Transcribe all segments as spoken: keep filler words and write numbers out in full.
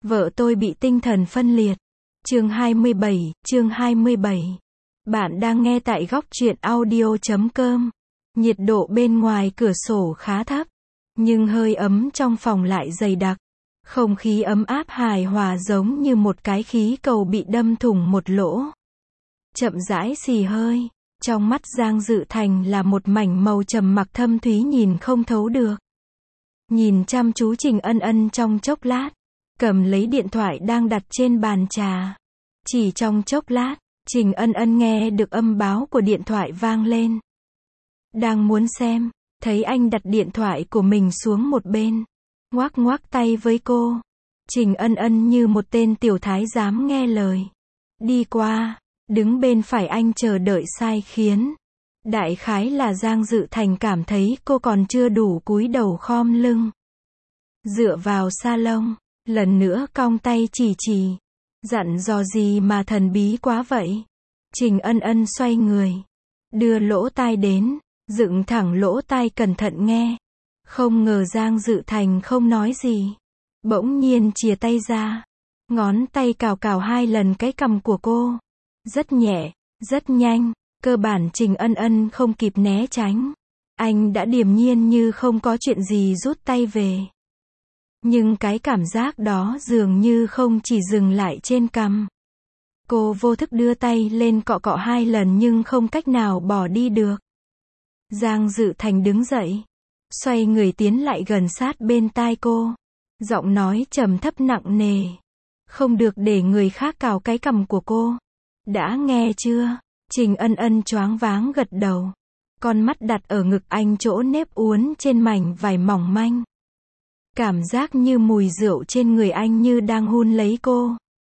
Vợ tôi bị tinh thần phân liệt. Chương hai mươi bảy, chương hai mươi bảy. Bạn đang nghe tại góc truyện audio chấm com. Nhiệt độ bên ngoài cửa sổ khá thấp, nhưng hơi ấm trong phòng lại dày đặc. Không khí ấm áp hài hòa giống như một cái khí cầu bị đâm thủng một lỗ. Chậm rãi xì hơi. Trong mắt Giang Dự Thành là một mảnh màu trầm mặc thâm thúy nhìn không thấu được. Nhìn chăm chú Trình Ân Ân trong chốc lát, cầm lấy điện thoại đang đặt trên bàn trà. Chỉ trong chốc lát, Trình Ân Ân nghe được âm báo của điện thoại vang lên. Đang muốn xem, thấy anh đặt điện thoại của mình xuống một bên, ngoắc ngoắc tay với cô. Trình Ân Ân như một tên tiểu thái giám nghe lời. Đi qua, đứng bên phải anh chờ đợi sai khiến. Đại khái là Giang Dự Thành cảm thấy cô còn chưa đủ cúi đầu khom lưng. Dựa vào salon, lần nữa cong tay chỉ chỉ. Dặn dò gì mà thần bí quá vậy? Trình Ân Ân xoay người, đưa lỗ tai đến, dựng thẳng lỗ tai cẩn thận nghe. Không ngờ Giang Dự Thành không nói gì. Bỗng nhiên chìa tay ra, ngón tay cào cào hai lần cái cằm của cô. Rất nhẹ, rất nhanh, cơ bản Trình Ân Ân không kịp né tránh. Anh đã điềm nhiên như không có chuyện gì rút tay về. Nhưng cái cảm giác đó dường như không chỉ dừng lại trên cằm. Cô vô thức đưa tay lên cọ cọ hai lần nhưng không cách nào bỏ đi được. Giang Dự Thành đứng dậy, xoay người tiến lại gần sát bên tai cô. Giọng nói trầm thấp nặng nề. Không được để người khác cào cái cằm của cô. Đã nghe chưa? Trình Ân Ân choáng váng gật đầu. Con mắt đặt ở ngực anh chỗ nếp uốn trên mảnh vải mỏng manh. Cảm giác như mùi rượu trên người anh như đang hun lấy cô.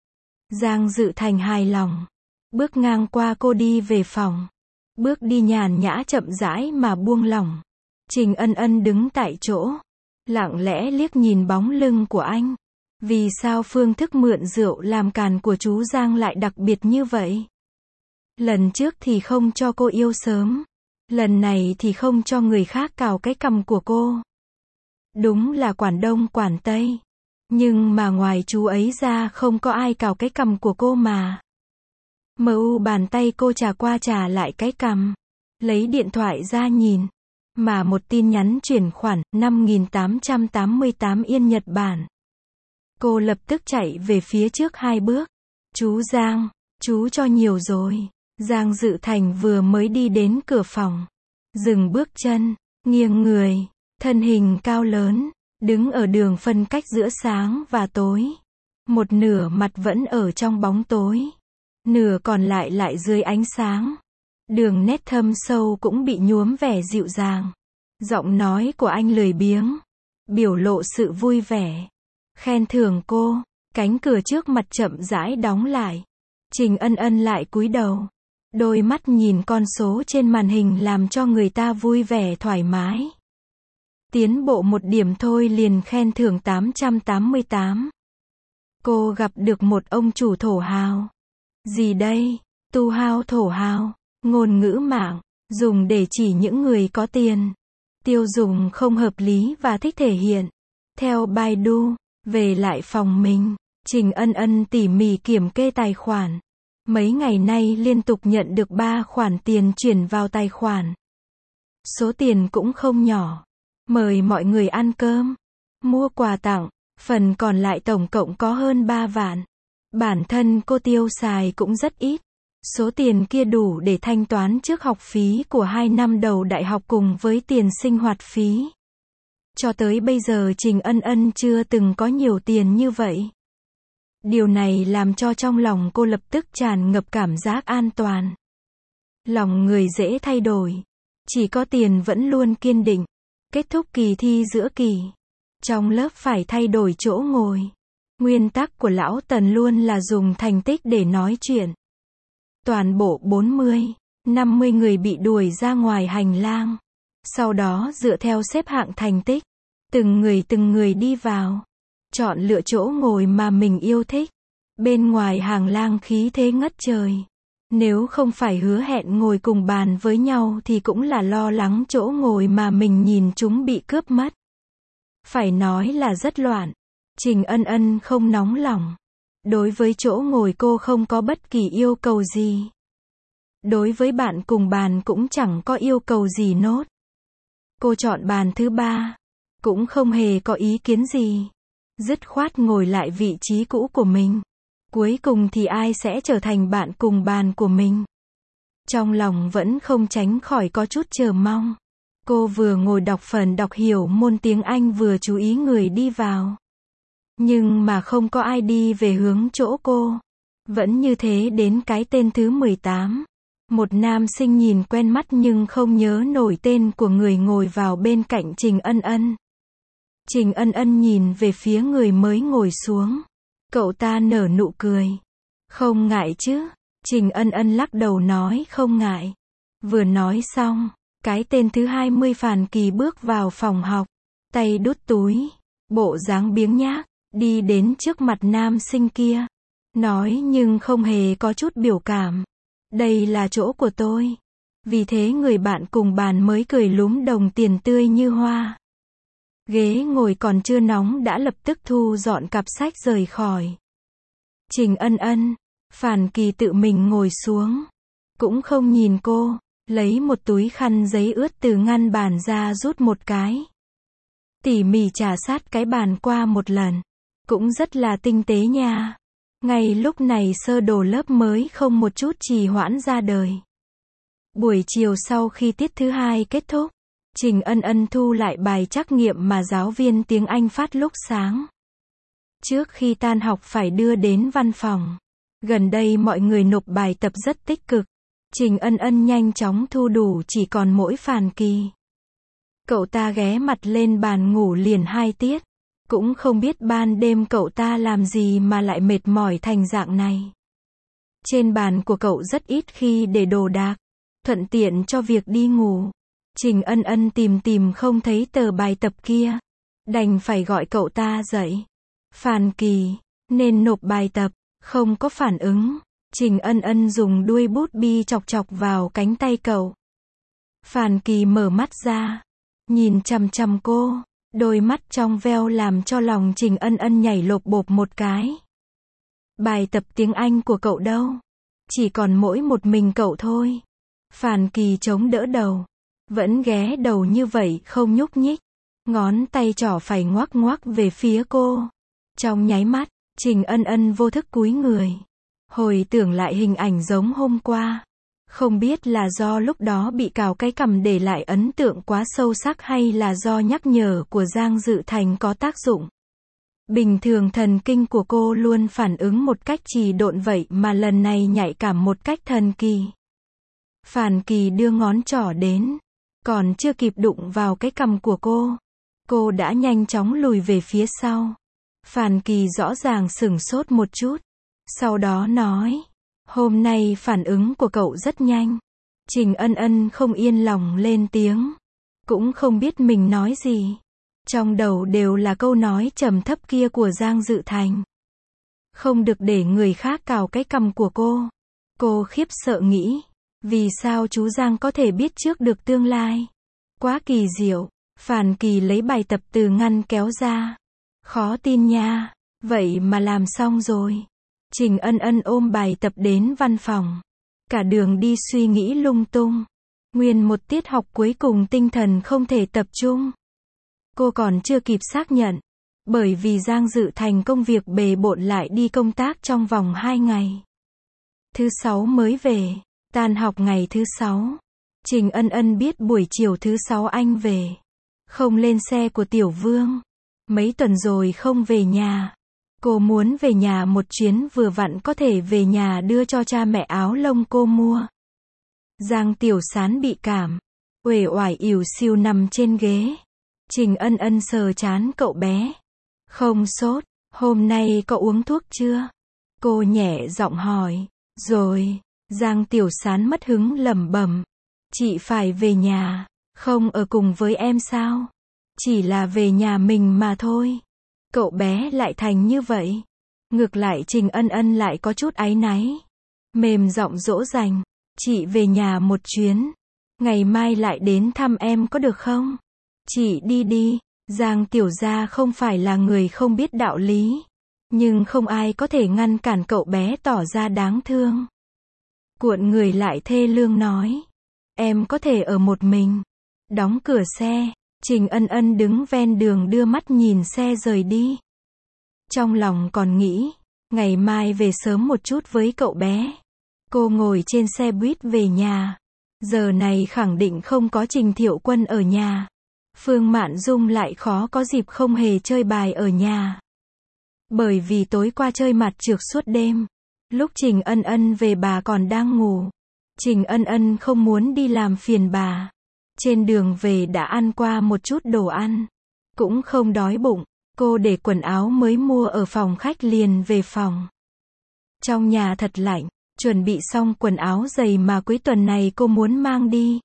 Giang Dự Thành hài lòng. Bước ngang qua cô đi về phòng. Bước đi nhàn nhã chậm rãi mà buông lỏng. Trình Ân Ân đứng tại chỗ, lặng lẽ liếc nhìn bóng lưng của anh. Vì sao phương thức mượn rượu làm càn của chú Giang lại đặc biệt như vậy? Lần trước thì không cho cô yêu sớm. Lần này thì không cho người khác cào cái cằm của cô. Đúng là quản đông quản tây. Nhưng mà ngoài chú ấy ra không có ai cào cái cằm của cô mà. Mờ u bàn tay cô chà qua chà lại cái cằm. Lấy điện thoại ra nhìn. Mà một tin nhắn chuyển khoản năm nghìn tám trăm tám mươi tám Yên Nhật Bản. Cô lập tức chạy về phía trước hai bước. Chú Giang, chú cho nhiều rồi. Giang Dự Thành vừa mới đi đến cửa phòng. Dừng bước chân, nghiêng người, thân hình cao lớn, đứng ở đường phân cách giữa sáng và tối. Một nửa mặt vẫn ở trong bóng tối. Nửa còn lại lại dưới ánh sáng. Đường nét thâm sâu cũng bị nhuốm vẻ dịu dàng. Giọng nói của anh lười biếng, biểu lộ sự vui vẻ. Khen thưởng cô. Cánh cửa trước mặt chậm rãi đóng lại. Trình Ân Ân lại cúi đầu. Đôi mắt nhìn con số trên màn hình làm cho người ta vui vẻ thoải mái. Tiến bộ một điểm thôi liền khen thưởng tám trăm tám mươi tám. Cô gặp được một ông chủ thổ hào. Gì đây? Tu hao thổ hào. Ngôn ngữ mạng, dùng để chỉ những người có tiền. Tiêu dùng không hợp lý và thích thể hiện. Theo Baidu, về lại phòng mình, Trình Ân Ân tỉ mỉ kiểm kê tài khoản. Mấy ngày nay liên tục nhận được ba khoản tiền chuyển vào tài khoản. Số tiền cũng không nhỏ. Mời mọi người ăn cơm, mua quà tặng, phần còn lại tổng cộng có hơn ba vạn. Bản thân cô tiêu xài cũng rất ít. Số tiền kia đủ để thanh toán trước học phí của hai năm đầu đại học cùng với tiền sinh hoạt phí. Cho tới bây giờ Trình Ân Ân chưa từng có nhiều tiền như vậy. Điều này làm cho trong lòng cô lập tức tràn ngập cảm giác an toàn. Lòng người dễ thay đổi. Chỉ có tiền vẫn luôn kiên định. Kết thúc kỳ thi giữa kỳ. Trong lớp phải thay đổi chỗ ngồi. Nguyên tắc của lão Tần luôn là dùng thành tích để nói chuyện. Toàn bộ bốn mươi, năm mươi người bị đuổi ra ngoài hành lang. Sau đó dựa theo xếp hạng thành tích, từng người từng người đi vào. Chọn lựa chỗ ngồi mà mình yêu thích. Bên ngoài hàng lang khí thế ngất trời. Nếu không phải hứa hẹn ngồi cùng bàn với nhau thì cũng là lo lắng chỗ ngồi mà mình nhìn chúng bị cướp mất. Phải nói là rất loạn. Trình Ân Ân không nóng lòng. Đối với chỗ ngồi cô không có bất kỳ yêu cầu gì. Đối với bạn cùng bàn cũng chẳng có yêu cầu gì nốt. Cô chọn bàn thứ ba. Cũng không hề có ý kiến gì. Dứt khoát ngồi lại vị trí cũ của mình. Cuối cùng thì ai sẽ trở thành bạn cùng bàn của mình? Trong lòng vẫn không tránh khỏi có chút chờ mong. Cô vừa ngồi đọc phần đọc hiểu môn tiếng Anh vừa chú ý người đi vào. Nhưng mà không có ai đi về hướng chỗ cô. Vẫn như thế đến cái tên thứ mười tám. Một nam sinh nhìn quen mắt nhưng không nhớ nổi tên của người ngồi vào bên cạnh Trình Ân Ân. Trình Ân Ân nhìn về phía người mới ngồi xuống. Cậu ta nở nụ cười. Không ngại chứ? Trình Ân Ân lắc đầu nói không ngại. Vừa nói xong, cái tên thứ hai mươi Phàn Kỳ bước vào phòng học. Tay đút túi. Bộ dáng biếng nhác. Đi đến trước mặt nam sinh kia. Nói nhưng không hề có chút biểu cảm. Đây là chỗ của tôi. Vì thế người bạn cùng bàn mới cười lúm đồng tiền tươi như hoa. Ghế ngồi còn chưa nóng đã lập tức thu dọn cặp sách rời khỏi. Trình Ân Ân. Phàn Kỳ tự mình ngồi xuống. Cũng không nhìn cô. Lấy một túi khăn giấy ướt từ ngăn bàn ra rút một cái. Tỉ mỉ trà sát cái bàn qua một lần. Cũng rất là tinh tế nha. Ngay lúc này sơ đồ lớp mới không một chút trì hoãn ra đời. Buổi chiều sau khi tiết thứ hai kết thúc, Trình Ân Ân thu lại bài trắc nghiệm mà giáo viên tiếng Anh phát lúc sáng. Trước khi tan học phải đưa đến văn phòng. Gần đây mọi người nộp bài tập rất tích cực. Trình Ân Ân nhanh chóng thu đủ chỉ còn mỗi Phàn Kỳ. Cậu ta ghé mặt lên bàn ngủ liền hai tiết. Cũng không biết ban đêm cậu ta làm gì mà lại mệt mỏi thành dạng này. Trên bàn của cậu rất ít khi để đồ đạc. Thuận tiện cho việc đi ngủ. Trình Ân Ân tìm tìm không thấy tờ bài tập kia. Đành phải gọi cậu ta dậy. Phàn Kỳ, nên nộp bài tập. Không có phản ứng. Trình Ân Ân dùng đuôi bút bi chọc chọc vào cánh tay cậu. Phàn Kỳ mở mắt ra. Nhìn chằm chằm cô. Đôi mắt trong veo làm cho lòng Trình Ân Ân nhảy lộp bộp một cái. Bài tập tiếng Anh của cậu đâu? Chỉ còn mỗi một mình cậu thôi. Phàn Kỳ chống đỡ đầu. Vẫn ghé đầu như vậy không nhúc nhích. Ngón tay trỏ phải ngoắc ngoắc về phía cô. Trong nháy mắt, Trình Ân Ân vô thức cúi người. Hồi tưởng lại hình ảnh giống hôm qua. Không biết là do lúc đó bị cào cái cằm để lại ấn tượng quá sâu sắc hay là do nhắc nhở của Giang Dự Thành có tác dụng. Bình thường thần kinh của cô luôn phản ứng một cách trì độn vậy mà lần này nhạy cảm một cách thần kỳ. Phàn Kỳ đưa ngón trỏ đến. Còn chưa kịp đụng vào cái cằm của cô. Cô đã nhanh chóng lùi về phía sau. Phàn Kỳ rõ ràng sửng sốt một chút. Sau đó nói. Hôm nay phản ứng của cậu rất nhanh. Trình Ân Ân không yên lòng lên tiếng. Cũng không biết mình nói gì. Trong đầu đều là câu nói trầm thấp kia của Giang Dự Thành. Không được để người khác cào cái cằm của cô. Cô khiếp sợ nghĩ. Vì sao chú Giang có thể biết trước được tương lai? Quá kỳ diệu. Phàn Kỳ lấy bài tập từ ngăn kéo ra. Khó tin nha. Vậy mà làm xong rồi. Trình Ân Ân ôm bài tập đến văn phòng. Cả đường đi suy nghĩ lung tung. Nguyên một tiết học cuối cùng tinh thần không thể tập trung. Cô còn chưa kịp xác nhận. Bởi vì Giang Dự Thành công việc bề bộn lại đi công tác trong vòng hai ngày. Thứ sáu mới về. Tan học ngày thứ sáu. Trình Ân Ân biết buổi chiều thứ sáu anh về. Không lên xe của Tiểu Vương. Mấy tuần rồi không về nhà. Cô muốn về nhà một chuyến vừa vặn có thể về nhà đưa cho cha mẹ áo lông cô mua. Giang Tiểu Sán bị cảm. Uể oải ỉu xìu nằm trên ghế. Trình Ân Ân sờ trán cậu bé. Không sốt. Hôm nay cậu uống thuốc chưa? Cô nhẹ giọng hỏi. Rồi. Giang Tiểu Sán mất hứng lẩm bẩm. Chị phải về nhà. Không ở cùng với em sao? Chỉ là về nhà mình mà thôi. Cậu bé lại thành như vậy. Ngược lại Trình Ân Ân lại có chút áy náy. Mềm giọng dỗ dành. Chị về nhà một chuyến. Ngày mai lại đến thăm em có được không? Chị đi đi. Giang Tiểu Gia không phải là người không biết đạo lý, nhưng không ai có thể ngăn cản cậu bé tỏ ra đáng thương. Cuộn người lại thê lương nói, em có thể ở một mình. Đóng cửa xe, Trình Ân Ân đứng ven đường đưa mắt nhìn xe rời đi. Trong lòng còn nghĩ, ngày mai về sớm một chút với cậu bé. Cô ngồi trên xe buýt về nhà. Giờ này khẳng định không có Trình Thiệu Quân ở nhà. Phương Mạn Dung lại khó có dịp không hề chơi bài ở nhà. Bởi vì tối qua chơi mặt trược suốt đêm. Lúc Trình Ân Ân về bà còn đang ngủ. Trình Ân Ân không muốn đi làm phiền bà. Trên đường về đã ăn qua một chút đồ ăn. Cũng không đói bụng. Cô để quần áo mới mua ở phòng khách liền về phòng. Trong nhà thật lạnh. Chuẩn bị xong quần áo giày mà cuối tuần này cô muốn mang đi.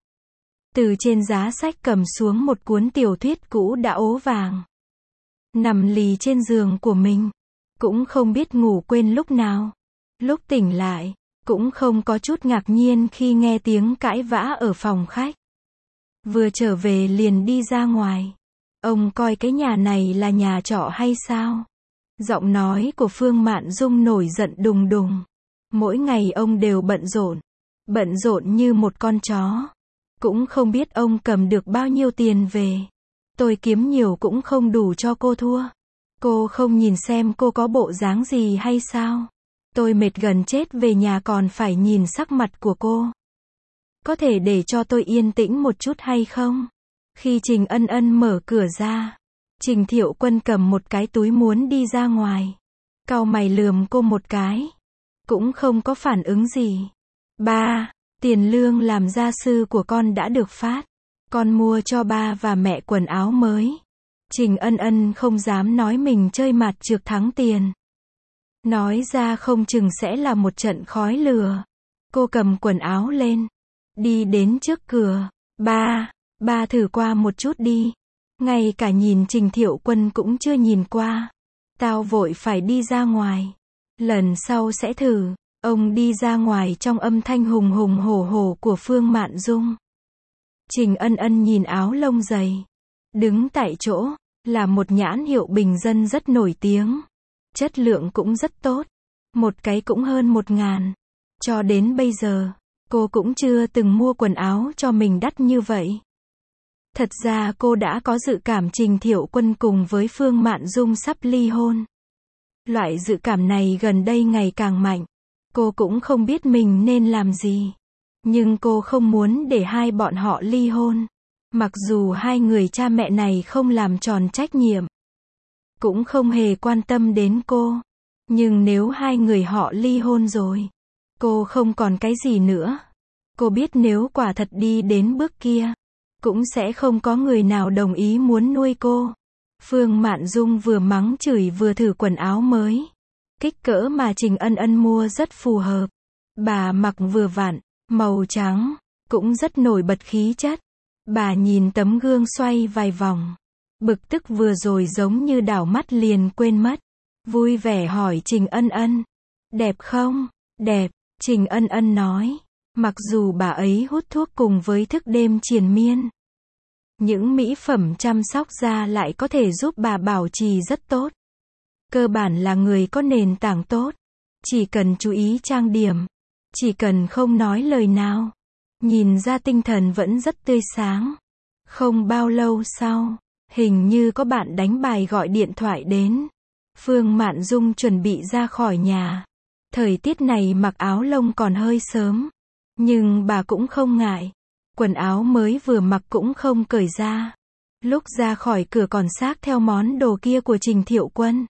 Từ trên giá sách cầm xuống một cuốn tiểu thuyết cũ đã ố vàng. Nằm lì trên giường của mình. Cũng không biết ngủ quên lúc nào. Lúc tỉnh lại, cũng không có chút ngạc nhiên khi nghe tiếng cãi vã ở phòng khách. Vừa trở về liền đi ra ngoài. Ông coi cái nhà này là nhà trọ hay sao? Giọng nói của Phương Mạn Dung nổi giận đùng đùng. Mỗi ngày ông đều bận rộn. Bận rộn như một con chó. Cũng không biết ông cầm được bao nhiêu tiền về. Tôi kiếm nhiều cũng không đủ cho cô thua. Cô không nhìn xem cô có bộ dáng gì hay sao? Tôi mệt gần chết về nhà còn phải nhìn sắc mặt của cô. Có thể để cho tôi yên tĩnh một chút hay không? Khi Trình Ân Ân mở cửa ra, Trình Thiệu Quân cầm một cái túi muốn đi ra ngoài. Cau mày lườm cô một cái. Cũng không có phản ứng gì. Ba, tiền lương làm gia sư của con đã được phát. Con mua cho ba và mẹ quần áo mới. Trình Ân Ân không dám nói mình chơi mặt trược thắng tiền. Nói ra không chừng sẽ là một trận khói lửa. Cô cầm quần áo lên. Đi đến trước cửa. Ba, ba thử qua một chút đi. Ngay cả nhìn Trình Thiệu Quân cũng chưa nhìn qua. Tao vội phải đi ra ngoài. Lần sau sẽ thử. Ông đi ra ngoài trong âm thanh hùng hùng hổ hổ của Phương Mạn Dung. Trình Ân Ân nhìn áo lông dày. Đứng tại chỗ, là một nhãn hiệu bình dân rất nổi tiếng. Chất lượng cũng rất tốt. Một cái cũng hơn một ngàn. Cho đến bây giờ, cô cũng chưa từng mua quần áo cho mình đắt như vậy. Thật ra cô đã có dự cảm Trình Thiệu Quân cùng với Phương Mạn Dung sắp ly hôn. Loại dự cảm này gần đây ngày càng mạnh. Cô cũng không biết mình nên làm gì. Nhưng cô không muốn để hai bọn họ ly hôn. Mặc dù hai người cha mẹ này không làm tròn trách nhiệm. Cũng không hề quan tâm đến cô. Nhưng nếu hai người họ ly hôn rồi, cô không còn cái gì nữa. Cô biết nếu quả thật đi đến bước kia, cũng sẽ không có người nào đồng ý muốn nuôi cô. Phương Mạn Dung vừa mắng chửi vừa thử quần áo mới. Kích cỡ mà Trình Ân Ân mua rất phù hợp. Bà mặc vừa vặn, màu trắng, cũng rất nổi bật khí chất. Bà nhìn tấm gương xoay vài vòng. Bực tức vừa rồi giống như đảo mắt liền quên mất. Vui vẻ hỏi Trình Ân Ân. Đẹp không? Đẹp, Trình Ân Ân nói. Mặc dù bà ấy hút thuốc cùng với thức đêm triền miên. Những mỹ phẩm chăm sóc da lại có thể giúp bà bảo trì rất tốt. Cơ bản là người có nền tảng tốt. Chỉ cần chú ý trang điểm. Chỉ cần không nói lời nào. Nhìn ra tinh thần vẫn rất tươi sáng. Không bao lâu sau, hình như có bạn đánh bài gọi điện thoại đến. Phương Mạn Dung chuẩn bị ra khỏi nhà. Thời tiết này mặc áo lông còn hơi sớm. Nhưng bà cũng không ngại. Quần áo mới vừa mặc cũng không cởi ra. Lúc ra khỏi cửa còn xách theo món đồ kia của Trình Thiệu Quân.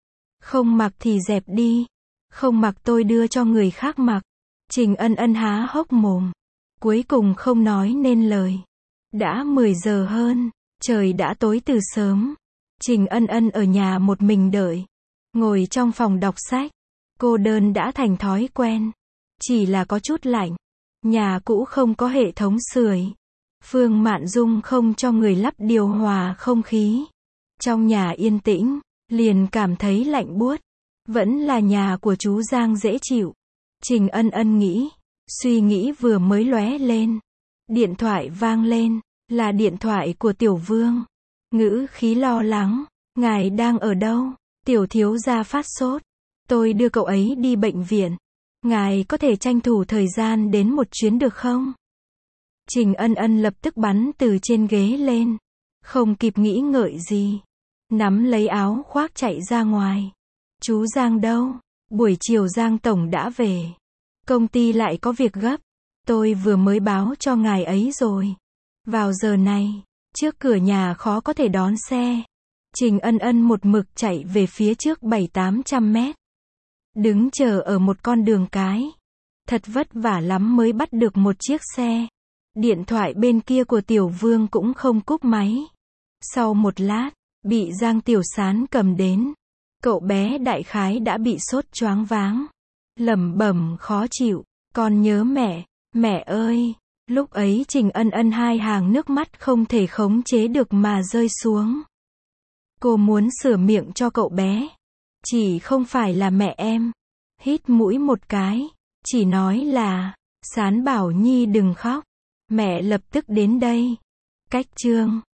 Không mặc thì dẹp đi. Không mặc tôi đưa cho người khác mặc. Trình Ân Ân há hốc mồm. Cuối cùng không nói nên lời. Đã mười giờ hơn. Trời đã tối từ sớm. Trình Ân Ân ở nhà một mình đợi. Ngồi trong phòng đọc sách. Cô đơn đã thành thói quen. Chỉ là có chút lạnh. Nhà cũ không có hệ thống sưởi. Phương Mạn Dung không cho người lắp điều hòa không khí. Trong nhà yên tĩnh, liền cảm thấy lạnh buốt. Vẫn là nhà của chú Giang dễ chịu. Trình Ân Ân nghĩ. Suy nghĩ vừa mới lóe lên. Điện thoại vang lên. Là điện thoại của Tiểu Vương. ngữ khí lo lắng. Ngài đang ở đâu? Tiểu thiếu gia phát sốt. Tôi đưa cậu ấy đi bệnh viện. Ngài có thể tranh thủ thời gian đến một chuyến được không? Trình Ân Ân lập tức bắn từ trên ghế lên. Không kịp nghĩ ngợi gì. Nắm lấy áo khoác chạy ra ngoài. Chú Giang đâu? Buổi chiều Giang Tổng đã về. Công ty lại có việc gấp. Tôi vừa mới báo cho ngài ấy rồi. Vào giờ này, trước cửa nhà khó có thể đón xe. Trình Ân Ân một mực chạy về phía trước bảy tám trăm mét. Đứng chờ ở một con đường cái. Thật vất vả lắm mới bắt được một chiếc xe. Điện thoại bên kia của Tiểu Vương cũng không cúp máy. Sau một lát, bị Giang Tiểu Sán cầm đến. Cậu bé đại khái đã bị sốt choáng váng. Lẩm bẩm khó chịu. Con nhớ mẹ, mẹ ơi. Lúc ấy Trình Ân Ân hai hàng nước mắt không thể khống chế được mà rơi xuống. Cô muốn sửa miệng cho cậu bé. Chỉ không phải là mẹ em. Hít mũi một cái. Chỉ nói là, Sán bảo Nhi đừng khóc. Mẹ lập tức đến đây. Cách chương